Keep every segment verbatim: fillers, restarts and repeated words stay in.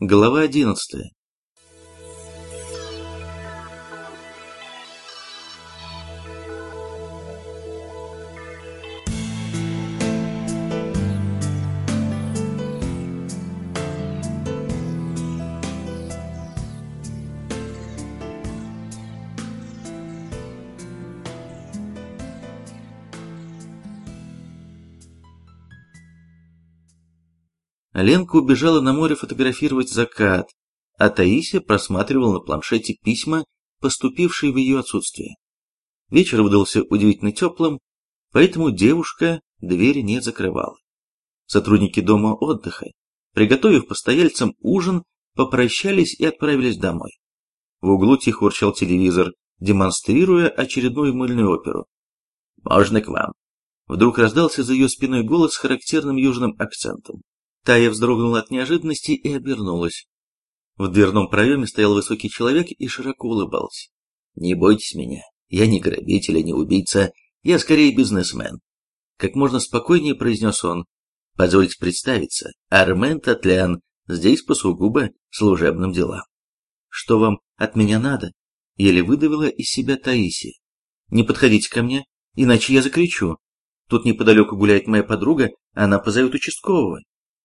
Глава одиннадцатая. Ленка убежала на море фотографировать закат, а Таисия просматривала на планшете письма, поступившие в ее отсутствие. Вечер выдался удивительно теплым, поэтому девушка двери не закрывала. Сотрудники дома отдыха, приготовив постояльцам ужин, попрощались и отправились домой. В углу тихо урчал телевизор, демонстрируя очередную мыльную оперу. «Можно к вам?» Вдруг раздался за ее спиной голос с характерным южным акцентом. Тая вздрогнула от неожиданности и обернулась. В дверном проеме стоял высокий человек и широко улыбался. «Не бойтесь меня, я не грабитель и не убийца, я скорее бизнесмен», — как можно спокойнее произнес он. «Позвольте представиться, Армен Татлян, здесь по сугубо служебным делам». «Что вам от меня надо?» — еле выдавила из себя Таисия. «Не подходите ко мне, иначе я закричу. Тут неподалеку гуляет моя подруга, она позовет участкового».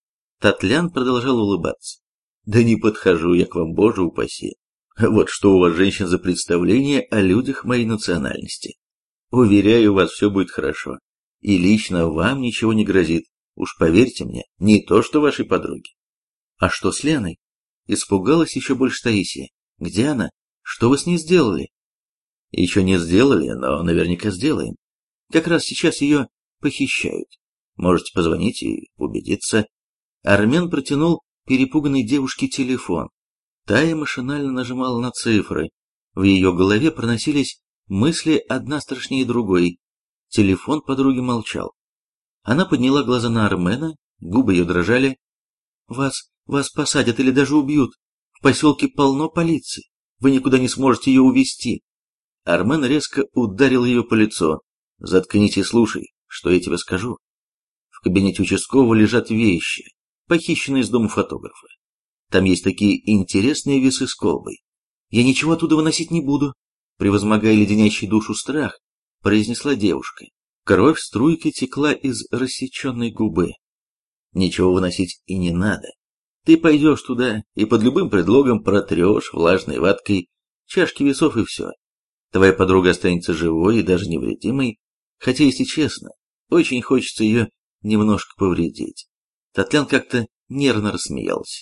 Татлян продолжал улыбаться. «Да не подхожу я к вам, боже упаси. Вот что у вас, женщин, за представление о людях моей национальности. Уверяю вас, все будет хорошо. И лично вам ничего не грозит. Уж поверьте мне, не то что вашей подруге». «А что с Леной?» Испугалась еще больше Таисия. «Где она? Что вы с ней сделали?» «Еще не сделали, но наверняка сделаем. Как раз сейчас ее похищают. Можете позвонить и убедиться». Армен протянул перепуганной девушке телефон. Тая машинально нажимала на цифры. В ее голове проносились мысли одна страшнее другой. Телефон подруги молчал. Она подняла глаза на Армена, губы ее дрожали. «Вас, вас посадят или даже убьют. В поселке полно полиции. Вы никуда не сможете ее увезти». Армен резко ударил ее по лицу. «Заткнись и слушай, что я тебе скажу. В кабинете участкового лежат вещи, похищенные из дома фотографа. Там есть такие интересные весы с колбой. Я ничего оттуда выносить не буду», превозмогая леденящий душу страх, произнесла девушка. Кровь струйкой текла из рассеченной губы. «Ничего выносить и не надо. Ты пойдешь туда и под любым предлогом протрешь влажной ваткой чашки весов и все. Твоя подруга останется живой и даже невредимой, хотя, если честно, очень хочется ее немножко повредить». Татлян как-то нервно рассмеялся.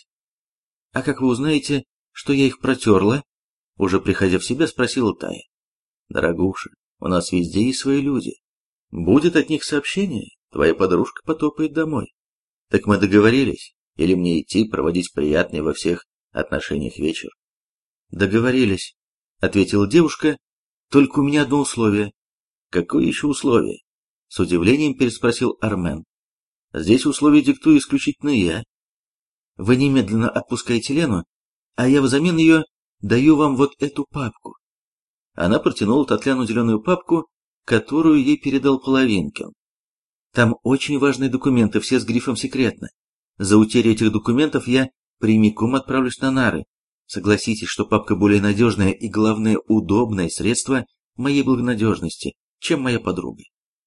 «А как вы узнаете, что я их протерла?» Уже приходя в себя, спросила Тая. «Дорогуша, у нас везде есть свои люди. Будет от них сообщение, твоя подружка потопает домой. Так мы договорились? Или мне идти проводить приятный во всех отношениях вечер?» «Договорились», — ответила девушка, — «только у меня одно условие». «Какое еще условие?» — с удивлением переспросил Армен. «Здесь условия диктую исключительно я. Вы немедленно отпускаете Лену, а я взамен ее даю вам вот эту папку». Она протянула Татляну зеленую папку, которую ей передал Половинкин. «Там очень важные документы, все с грифом «секретно». За утерю этих документов я прямиком отправлюсь на нары. Согласитесь, что папка более надежное и, главное, удобное средство моей благонадежности, чем моя подруга».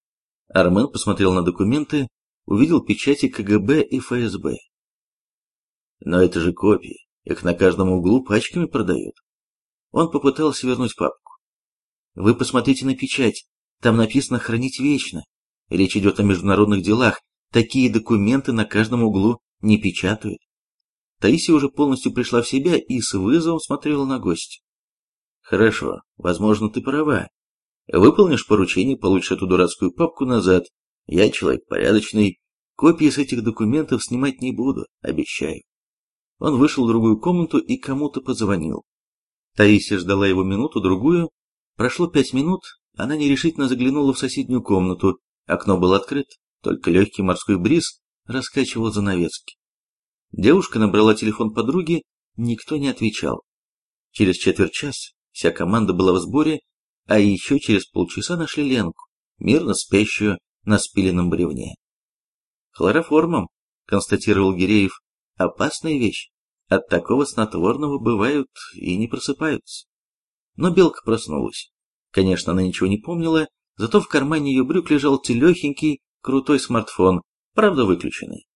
Армен посмотрел на документы, увидел печати ка гэ бэ и эф эс бэ. «Но это же копии, их на каждом углу пачками продают». Он попытался вернуть папку. «Вы посмотрите на печать, там написано «хранить вечно». Речь идет о международных делах, такие документы на каждом углу не печатают». Таисия уже полностью пришла в себя и с вызовом смотрела на гостя. «Хорошо, возможно, ты права. Выполнишь поручение, получишь эту дурацкую папку назад. Я человек порядочный, копии с этих документов снимать не буду, обещаю». Он вышел в другую комнату и кому-то позвонил. Таисия ждала его минуту-другую. Прошло пять минут, она нерешительно заглянула в соседнюю комнату. Окно было открыто, только легкий морской бриз раскачивал занавески. Девушка набрала телефон подруги, никто не отвечал. Через четверть часа вся команда была в сборе, а еще через полчаса нашли Ленку, мирно спящую на спиленном бревне. «Хлороформом», — констатировал Гиреев, — «опасная вещь. От такого снотворного бывают и не просыпаются. Но Белка проснулась. Конечно, она ничего не помнила, зато в кармане ее брюк лежал телехенький, крутой смартфон, правда выключенный.